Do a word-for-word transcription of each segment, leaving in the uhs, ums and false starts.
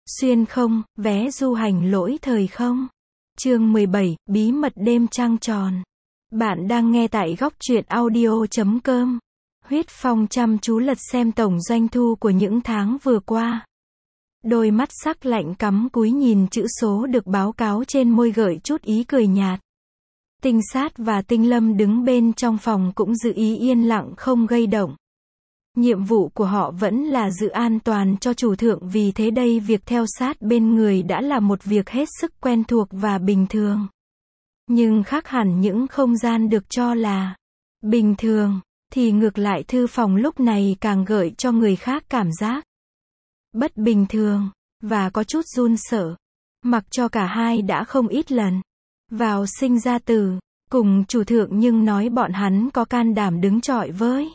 Xuyên không, vé du hành lỗi thời không. Chương mười bảy, bí mật đêm trăng tròn. Bạn đang nghe tại góc truyện audio chấm com. Huyết Phong chăm chú lật xem tổng doanh thu của những tháng vừa qua. Đôi mắt sắc lạnh cắm cúi nhìn chữ số được báo cáo trên môi gợi chút ý cười nhạt. Tinh Sát và Tinh Lâm đứng bên trong phòng cũng giữ ý yên lặng không gây động. Nhiệm vụ của họ vẫn là giữ an toàn cho chủ thượng, vì thế đây việc theo sát bên người đã là một việc hết sức quen thuộc và bình thường. Nhưng khác hẳn những không gian được cho là bình thường, thì ngược lại thư phòng lúc này càng gợi cho người khác cảm giác bất bình thường, và có chút run sợ. Mặc cho cả hai đã không ít lần vào sinh ra tử cùng chủ thượng, nhưng nói bọn hắn có can đảm đứng chọi với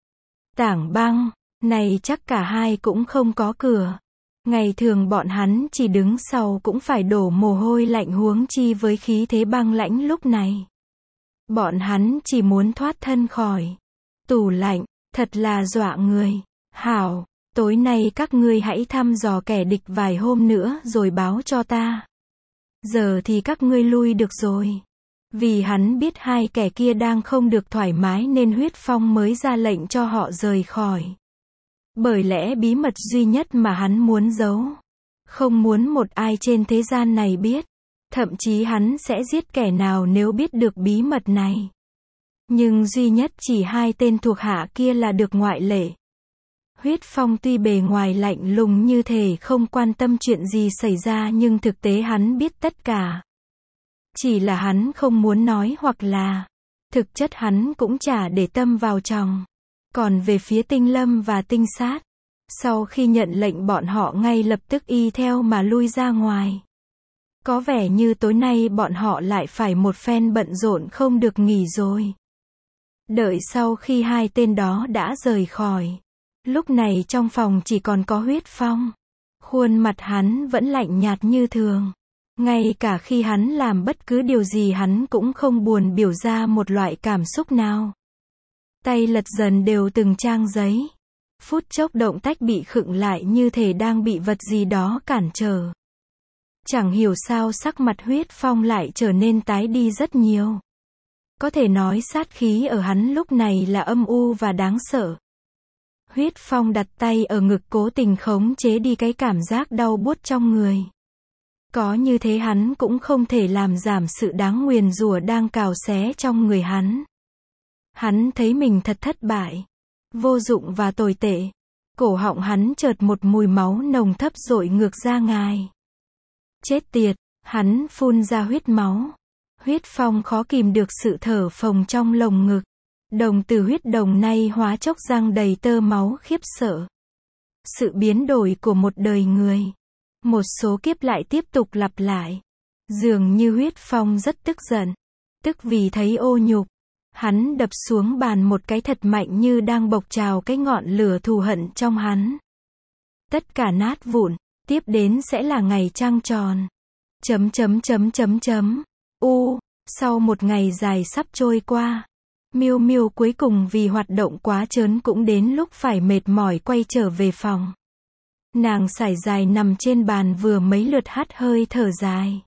Tảng Băng này chắc cả hai cũng không có cửa. Ngày thường bọn hắn chỉ đứng sau cũng phải đổ mồ hôi lạnh, huống chi với khí thế băng lãnh lúc này. Bọn hắn chỉ muốn thoát thân khỏi tủ lạnh, thật là dọa người. Hảo, tối nay các ngươi hãy thăm dò kẻ địch vài hôm nữa rồi báo cho ta. Giờ thì các ngươi lui được rồi. Vì hắn biết hai kẻ kia đang không được thoải mái nên Huyết Phong mới ra lệnh cho họ rời khỏi. Bởi lẽ bí mật duy nhất mà hắn muốn giấu, không muốn một ai trên thế gian này biết. Thậm chí hắn sẽ giết kẻ nào nếu biết được bí mật này. Nhưng duy nhất chỉ hai tên thuộc hạ kia là được ngoại lệ. Huyết Phong tuy bề ngoài lạnh lùng như thể không quan tâm chuyện gì xảy ra, nhưng thực tế hắn biết tất cả. Chỉ là hắn không muốn nói, hoặc là thực chất hắn cũng chả để tâm vào trong. Còn về phía Tinh Lâm và Tinh Sát, sau khi nhận lệnh bọn họ ngay lập tức y theo mà lui ra ngoài. Có vẻ như tối nay bọn họ lại phải một phen bận rộn không được nghỉ rồi. Đợi sau khi hai tên đó đã rời khỏi, lúc này trong phòng chỉ còn có Huyết Phong. Khuôn mặt hắn vẫn lạnh nhạt như thường. Ngay cả khi hắn làm bất cứ điều gì hắn cũng không buồn biểu ra một loại cảm xúc nào. Tay lật dần đều từng trang giấy. Phút chốc động tác bị khựng lại như thể đang bị vật gì đó cản trở. Chẳng hiểu sao sắc mặt Huyết Phong lại trở nên tái đi rất nhiều. Có thể nói sát khí ở hắn lúc này là âm u và đáng sợ. Huyết Phong đặt tay ở ngực cố tình khống chế đi cái cảm giác đau buốt trong người. Có như thế hắn cũng không thể làm giảm sự đáng nguyền rủa đang cào xé trong người hắn. Hắn thấy mình thật thất bại, vô dụng và tồi tệ. Cổ họng hắn chợt một mùi máu nồng thấp dội ngược ra ngoài. Chết tiệt, hắn phun ra huyết máu. Huyết Phong khó kìm được sự thở phồng trong lồng ngực. Đồng tử huyết đồng nay hóa chốc răng đầy tơ máu khiếp sợ. Sự biến đổi của một đời người. Một số kiếp lại tiếp tục lặp lại. Dường như Huyết Phong rất tức giận. Tức vì thấy ô nhục. Hắn đập xuống bàn một cái thật mạnh như đang bộc trào cái ngọn lửa thù hận trong hắn. Tất cả nát vụn. Tiếp đến sẽ là ngày trăng tròn. Chấm chấm chấm chấm chấm. U. Sau một ngày dài sắp trôi qua, Miêu Miêu cuối cùng vì hoạt động quá trớn cũng đến lúc phải mệt mỏi quay trở về phòng. Nàng sải dài nằm trên bàn vừa mấy lượt hắt hơi thở dài.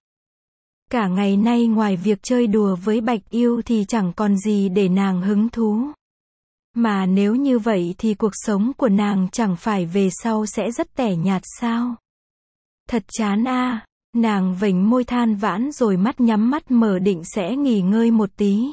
Cả ngày nay ngoài việc chơi đùa với Bạch Yêu thì chẳng còn gì để nàng hứng thú. Mà nếu như vậy thì cuộc sống của nàng chẳng phải về sau sẽ rất tẻ nhạt sao? Thật chán a. Nàng vểnh môi than vãn rồi mắt nhắm mắt mở định sẽ nghỉ ngơi một tí.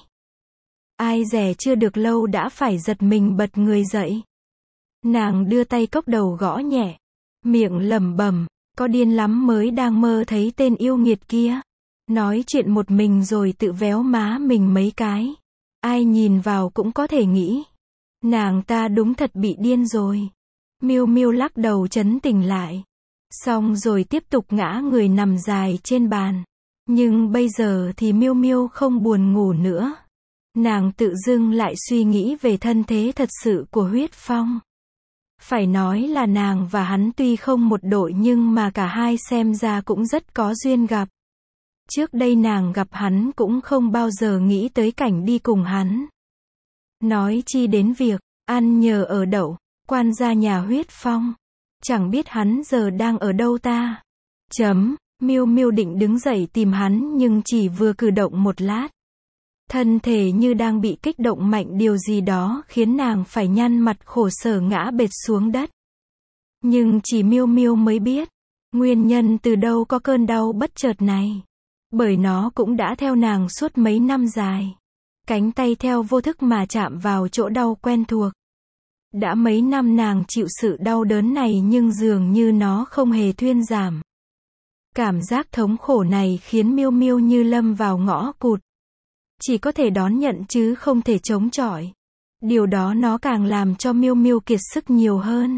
Ai dè chưa được lâu đã phải giật mình bật người dậy. Nàng đưa tay cốc đầu gõ nhẹ, miệng lẩm bẩm, có điên lắm mới đang mơ thấy tên yêu nghiệt kia. Nói chuyện một mình rồi tự véo má mình mấy cái. Ai nhìn vào cũng có thể nghĩ, nàng ta đúng thật bị điên rồi. Miêu Miêu lắc đầu trấn tĩnh lại. Xong rồi tiếp tục ngã người nằm dài trên bàn. Nhưng bây giờ thì Miêu Miêu không buồn ngủ nữa. Nàng tự dưng lại suy nghĩ về thân thế thật sự của Huyết Phong. Phải nói là nàng và hắn tuy không một đội nhưng mà cả hai xem ra cũng rất có duyên gặp. Trước đây nàng gặp hắn cũng không bao giờ nghĩ tới cảnh đi cùng hắn. Nói chi đến việc ăn nhờ ở đậu, quan gia nhà Huyết Phong. Chẳng biết hắn giờ đang ở đâu ta. Chấm, Miêu Miêu định đứng dậy tìm hắn nhưng chỉ vừa cử động một lát. Thân thể như đang bị kích động mạnh điều gì đó khiến nàng phải nhăn mặt khổ sở ngã bệt xuống đất. Nhưng chỉ Miêu Miêu mới biết, nguyên nhân từ đâu có cơn đau bất chợt này. Bởi nó cũng đã theo nàng suốt mấy năm dài. Cánh tay theo vô thức mà chạm vào chỗ đau quen thuộc. Đã mấy năm nàng chịu sự đau đớn này nhưng dường như nó không hề thuyên giảm. Cảm giác thống khổ này khiến Miêu Miêu như lâm vào ngõ cụt. Chỉ có thể đón nhận chứ không thể chống chọi. Điều đó nó càng làm cho Miêu Miêu kiệt sức nhiều hơn.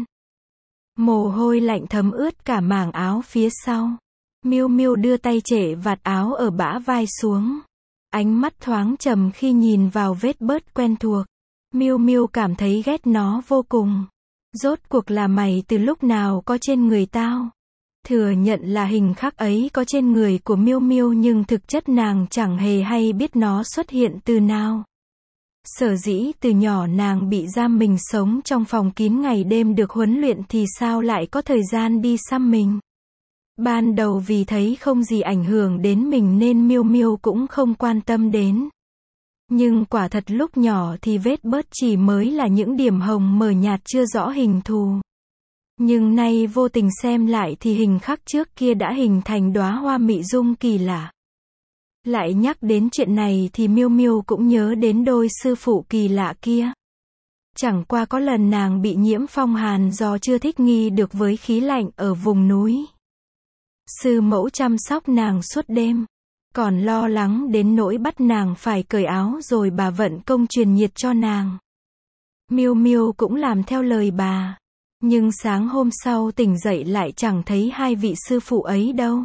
Mồ hôi lạnh thấm ướt cả mảng áo phía sau. Miêu Miêu đưa tay trễ vạt áo ở bả vai xuống. Ánh mắt thoáng trầm khi nhìn vào vết bớt quen thuộc. Miêu Miêu cảm thấy ghét nó vô cùng. Rốt cuộc là mày từ lúc nào có trên người tao? Thừa nhận là hình khắc ấy có trên người của Miêu Miêu nhưng thực chất nàng chẳng hề hay biết nó xuất hiện từ nào. Sở dĩ từ nhỏ nàng bị giam mình sống trong phòng kín ngày đêm được huấn luyện thì sao lại có thời gian đi xăm mình. Ban đầu vì thấy không gì ảnh hưởng đến mình nên Miêu Miêu cũng không quan tâm đến. Nhưng quả thật lúc nhỏ thì vết bớt chỉ mới là những điểm hồng mờ nhạt chưa rõ hình thù. Nhưng nay vô tình xem lại thì hình khắc trước kia đã hình thành đóa hoa mị dung kỳ lạ. Lại nhắc đến chuyện này thì Miêu Miêu cũng nhớ đến đôi sư phụ kỳ lạ kia. Chẳng qua có lần nàng bị nhiễm phong hàn do chưa thích nghi được với khí lạnh ở vùng núi. Sư mẫu chăm sóc nàng suốt đêm. Còn lo lắng đến nỗi bắt nàng phải cởi áo rồi bà vận công truyền nhiệt cho nàng. Miêu Miêu cũng làm theo lời bà. Nhưng sáng hôm sau tỉnh dậy lại chẳng thấy hai vị sư phụ ấy đâu.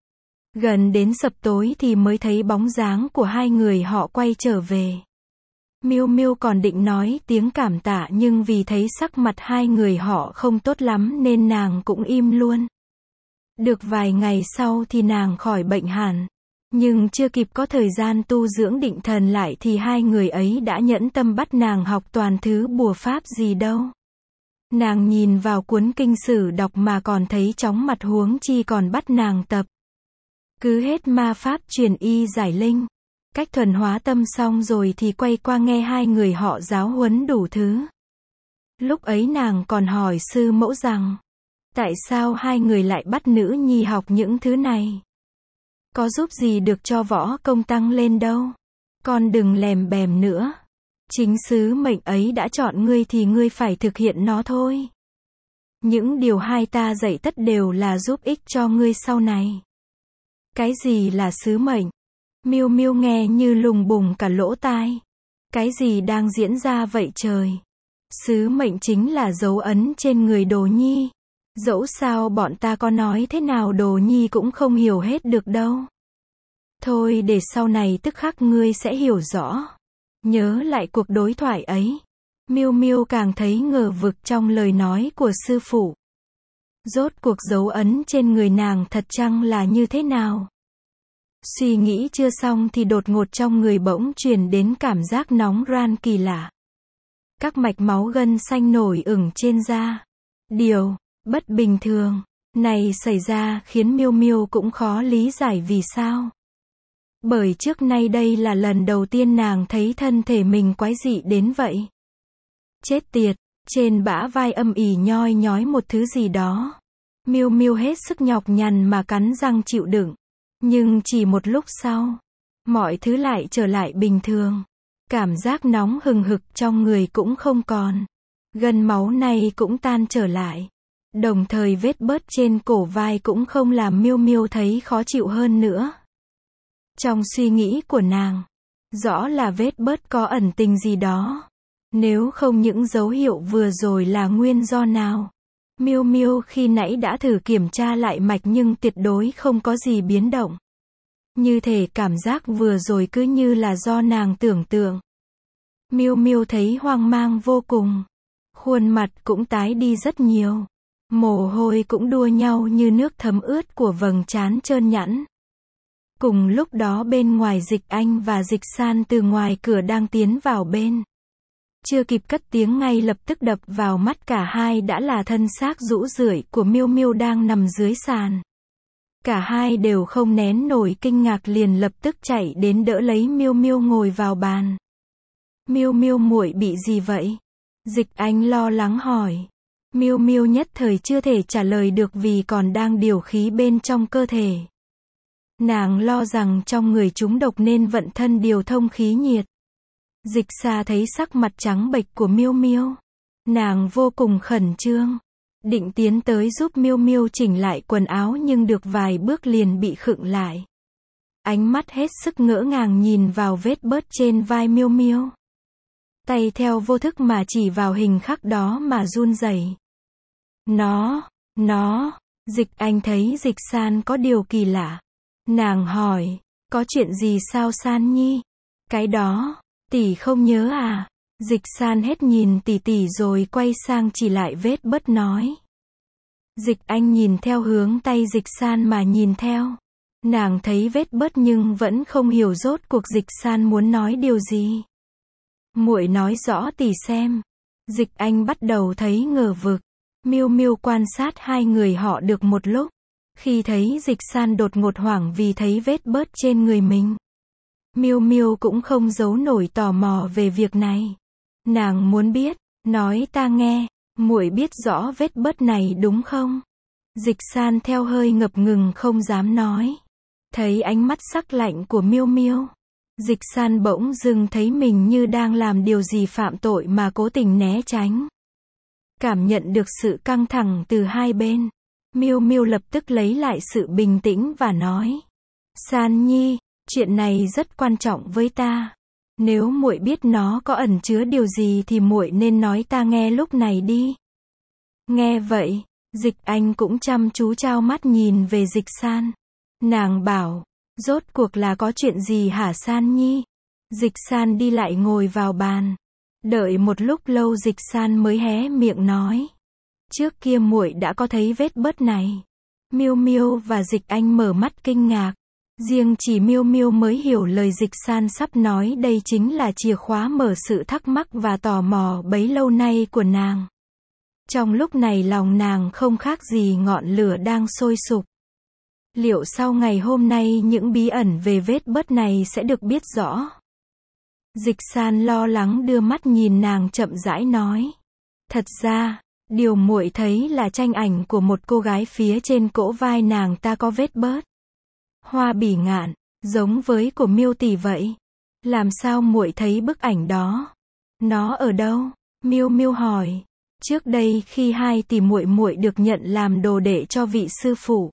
Gần đến sập tối thì mới thấy bóng dáng của hai người họ quay trở về. Miêu Miêu còn định nói tiếng cảm tạ nhưng vì thấy sắc mặt hai người họ không tốt lắm nên nàng cũng im luôn. Được vài ngày sau thì nàng khỏi bệnh hẳn. Nhưng chưa kịp có thời gian tu dưỡng định thần lại thì hai người ấy đã nhẫn tâm bắt nàng học toàn thứ bùa pháp gì đâu. Nàng nhìn vào cuốn kinh sử đọc mà còn thấy chóng mặt huống chi còn bắt nàng tập. Cứ hết ma pháp truyền y giải linh. Cách thuần hóa tâm xong rồi thì quay qua nghe hai người họ giáo huấn đủ thứ. Lúc ấy nàng còn hỏi sư mẫu rằng, tại sao hai người lại bắt nữ nhi học những thứ này? Có giúp gì được cho võ công tăng lên đâu. Con đừng lèm bèm nữa. Chính sứ mệnh ấy đã chọn ngươi thì ngươi phải thực hiện nó thôi. Những điều hai ta dạy tất đều là giúp ích cho ngươi sau này. Cái gì là sứ mệnh? Miêu Miêu nghe như lùng bùng cả lỗ tai. Cái gì đang diễn ra vậy trời? Sứ mệnh chính là dấu ấn trên người Đồ Nhi. Dẫu sao bọn ta có nói thế nào Đồ Nhi cũng không hiểu hết được đâu. Thôi để sau này tức khắc ngươi sẽ hiểu rõ. Nhớ lại cuộc đối thoại ấy. Miêu Miêu càng thấy ngờ vực trong lời nói của sư phụ. Rốt cuộc dấu ấn trên người nàng thật chăng là như thế nào? Suy nghĩ chưa xong thì đột ngột trong người bỗng truyền đến cảm giác nóng ran kỳ lạ. Các mạch máu gân xanh nổi ửng trên da. Điều bất bình thường này xảy ra khiến Miêu Miêu cũng khó lý giải vì sao. Bởi trước nay đây là lần đầu tiên nàng thấy thân thể mình quái dị đến vậy. Chết tiệt, trên bả vai âm ỉ nhoi nhói một thứ gì đó. Miêu Miêu hết sức nhọc nhằn mà cắn răng chịu đựng. Nhưng chỉ một lúc sau, mọi thứ lại trở lại bình thường. Cảm giác nóng hừng hực trong người cũng không còn. Gân máu này cũng tan trở lại. Đồng thời vết bớt trên cổ vai cũng không làm Miêu Miêu thấy khó chịu hơn nữa. Trong suy nghĩ của nàng, rõ là vết bớt có ẩn tình gì đó. Nếu không những dấu hiệu vừa rồi là nguyên do nào? Miêu Miêu khi nãy đã thử kiểm tra lại mạch nhưng tuyệt đối không có gì biến động. Như thể cảm giác vừa rồi cứ như là do nàng tưởng tượng. Miêu Miêu thấy hoang mang vô cùng. Khuôn mặt cũng tái đi rất nhiều. Mồ hôi cũng đua nhau như nước thấm ướt của vầng trán trơn nhẵn. Cùng lúc đó bên ngoài Dịch Anh và Dịch San từ ngoài cửa đang tiến vào bên. chưa kịp cất tiếng ngay lập tức đập vào mắt cả hai đã là thân xác rũ rượi của Miêu Miêu đang nằm dưới sàn. Cả hai đều không nén nổi kinh ngạc liền lập tức chạy đến đỡ lấy Miêu Miêu ngồi vào bàn. Miêu Miêu muội bị gì vậy? Dịch Anh lo lắng hỏi. Miêu Miêu nhất thời chưa thể trả lời được vì còn đang điều khí bên trong cơ thể. Nàng lo rằng trong người chúng độc nên vận thân điều thông khí nhiệt. Dịch Sa thấy sắc mặt trắng bệch của Miêu Miêu, nàng vô cùng khẩn trương, định tiến tới giúp Miêu Miêu chỉnh lại quần áo nhưng được vài bước liền bị khựng lại. Ánh mắt hết sức ngỡ ngàng nhìn vào vết bớt trên vai Miêu Miêu. Tay theo vô thức mà chỉ vào hình khắc đó mà run rẩy. Nó, nó, Dịch Anh thấy Dịch San có điều kỳ lạ. Nàng hỏi, có chuyện gì sao San Nhi? Cái đó, tỷ không nhớ à? Dịch San hết nhìn tỷ tỷ rồi quay sang chỉ lại vết bớt nói. Dịch Anh nhìn theo hướng tay Dịch San mà nhìn theo. Nàng thấy vết bớt nhưng vẫn không hiểu rốt cuộc Dịch San muốn nói điều gì. Muội nói rõ tỷ xem. Dịch Anh bắt đầu thấy ngờ vực. Miêu Miêu quan sát hai người họ được một lúc. Khi thấy Dịch San đột ngột hoảng vì thấy vết bớt trên người mình. Miêu Miêu cũng không giấu nổi tò mò về việc này. Nàng muốn biết, nói ta nghe, muội biết rõ vết bớt này đúng không? Dịch San theo hơi ngập ngừng không dám nói. Thấy ánh mắt sắc lạnh của Miêu Miêu. Dịch San bỗng dưng thấy mình như đang làm điều gì phạm tội mà cố tình né tránh. Cảm nhận được sự căng thẳng từ hai bên. Miêu Miêu lập tức lấy lại sự bình tĩnh và nói. San Nhi, chuyện này rất quan trọng với ta. Nếu muội biết nó có ẩn chứa điều gì thì muội nên nói ta nghe lúc này đi. Nghe vậy, Dịch Anh cũng chăm chú trao mắt nhìn về Dịch San. Nàng bảo, rốt cuộc là có chuyện gì hả San Nhi? Dịch San đi lại ngồi vào bàn. Đợi một lúc lâu Dịch San mới hé miệng nói. Trước kia muội đã có thấy vết bớt này. Miêu Miêu và Dịch Anh mở mắt kinh ngạc. Riêng chỉ Miêu Miêu mới hiểu lời Dịch San sắp nói, đây chính là chìa khóa mở sự thắc mắc và tò mò bấy lâu nay của nàng. Trong lúc này lòng nàng không khác gì ngọn lửa đang sôi sục. Liệu sau ngày hôm nay những bí ẩn về vết bớt này sẽ được biết rõ? Dịch San lo lắng đưa mắt nhìn nàng chậm rãi nói. Thật ra, điều muội thấy là tranh ảnh của một cô gái phía trên cổ vai nàng ta có vết bớt. Hoa bỉ ngạn, giống với của Miêu tỷ vậy. Làm sao muội thấy bức ảnh đó? Nó ở đâu? Miêu Miêu hỏi. Trước đây khi hai tỷ muội muội được nhận làm đồ đệ cho vị sư phụ.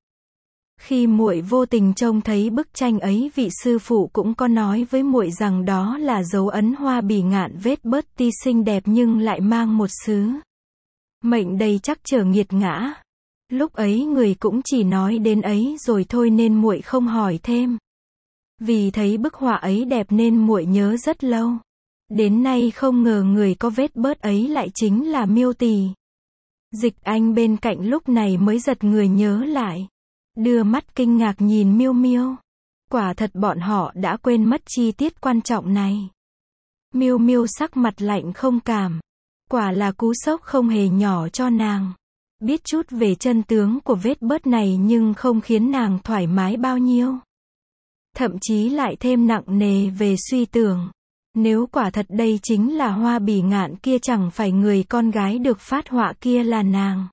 Khi muội vô tình trông thấy bức tranh ấy, vị sư phụ cũng có nói với muội rằng đó là dấu ấn hoa bỉ ngạn vết bớt ti xinh đẹp nhưng lại mang một xứ mệnh đầy trắc trở nghiệt ngã. Lúc ấy người cũng chỉ nói đến ấy rồi thôi nên muội không hỏi thêm. Vì thấy bức họa ấy đẹp nên muội nhớ rất lâu. Đến nay không ngờ người có vết bớt ấy lại chính là Miêu tỷ. Dịch Anh bên cạnh lúc này mới giật người nhớ lại. Đưa mắt kinh ngạc nhìn Miêu Miêu. Quả thật bọn họ đã quên mất chi tiết quan trọng này. Miêu Miêu sắc mặt lạnh không cảm. Quả là cú sốc không hề nhỏ cho nàng. Biết chút về chân tướng của vết bớt này nhưng không khiến nàng thoải mái bao nhiêu. Thậm chí lại thêm nặng nề về suy tưởng. Nếu quả thật đây chính là hoa bỉ ngạn kia, chẳng phải người con gái được phát họa kia là nàng.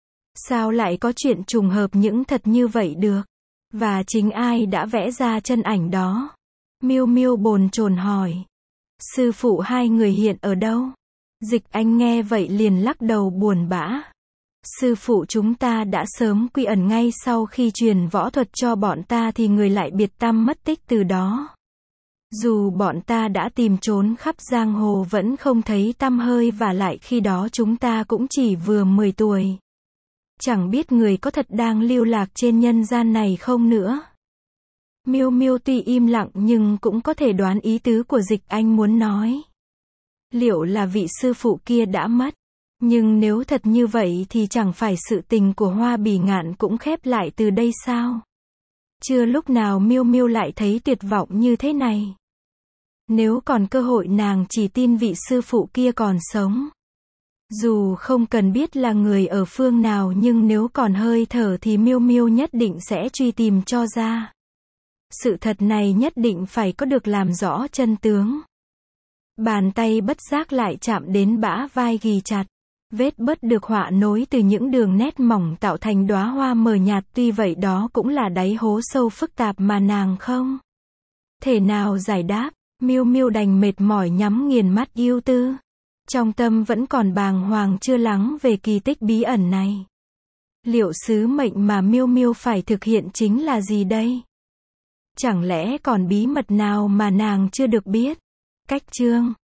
Sao lại có chuyện trùng hợp những thật như vậy được? Và chính ai đã vẽ ra chân ảnh đó? Miêu Miêu bồn chồn hỏi. Sư phụ hai người hiện ở đâu? Dịch Anh nghe vậy liền lắc đầu buồn bã. Sư phụ chúng ta đã sớm quy ẩn, ngay sau khi truyền võ thuật cho bọn ta thì người lại biệt tăm mất tích từ đó. Dù bọn ta đã tìm trốn khắp giang hồ vẫn không thấy tăm hơi, và lại khi đó chúng ta cũng chỉ vừa mười tuổi. Chẳng biết người có thật đang lưu lạc trên nhân gian này không nữa. Miêu Miêu tuy im lặng nhưng cũng có thể đoán ý tứ của Dịch Anh muốn nói. Liệu là vị sư phụ kia đã mất? Nhưng nếu thật như vậy thì chẳng phải sự tình của hoa bỉ ngạn cũng khép lại từ đây sao? Chưa lúc nào Miêu Miêu lại thấy tuyệt vọng như thế này. Nếu còn cơ hội nàng chỉ tin vị sư phụ kia còn sống. Dù không cần biết là người ở phương nào nhưng nếu còn hơi thở thì Miêu Miêu nhất định sẽ truy tìm cho ra. Sự thật này nhất định phải có được làm rõ chân tướng. Bàn tay bất giác lại chạm đến bả vai ghì chặt. Vết bớt được họa nối từ những đường nét mỏng tạo thành đóa hoa mờ nhạt, tuy vậy đó cũng là đáy hố sâu phức tạp mà nàng không thể nào giải đáp. Miêu Miêu đành mệt mỏi nhắm nghiền mắt ưu tư. Trong tâm vẫn còn bàng hoàng chưa lắng về kỳ tích bí ẩn này. Liệu sứ mệnh mà Miêu Miêu phải thực hiện chính là gì đây? Chẳng lẽ còn bí mật nào mà nàng chưa được biết? Cách chương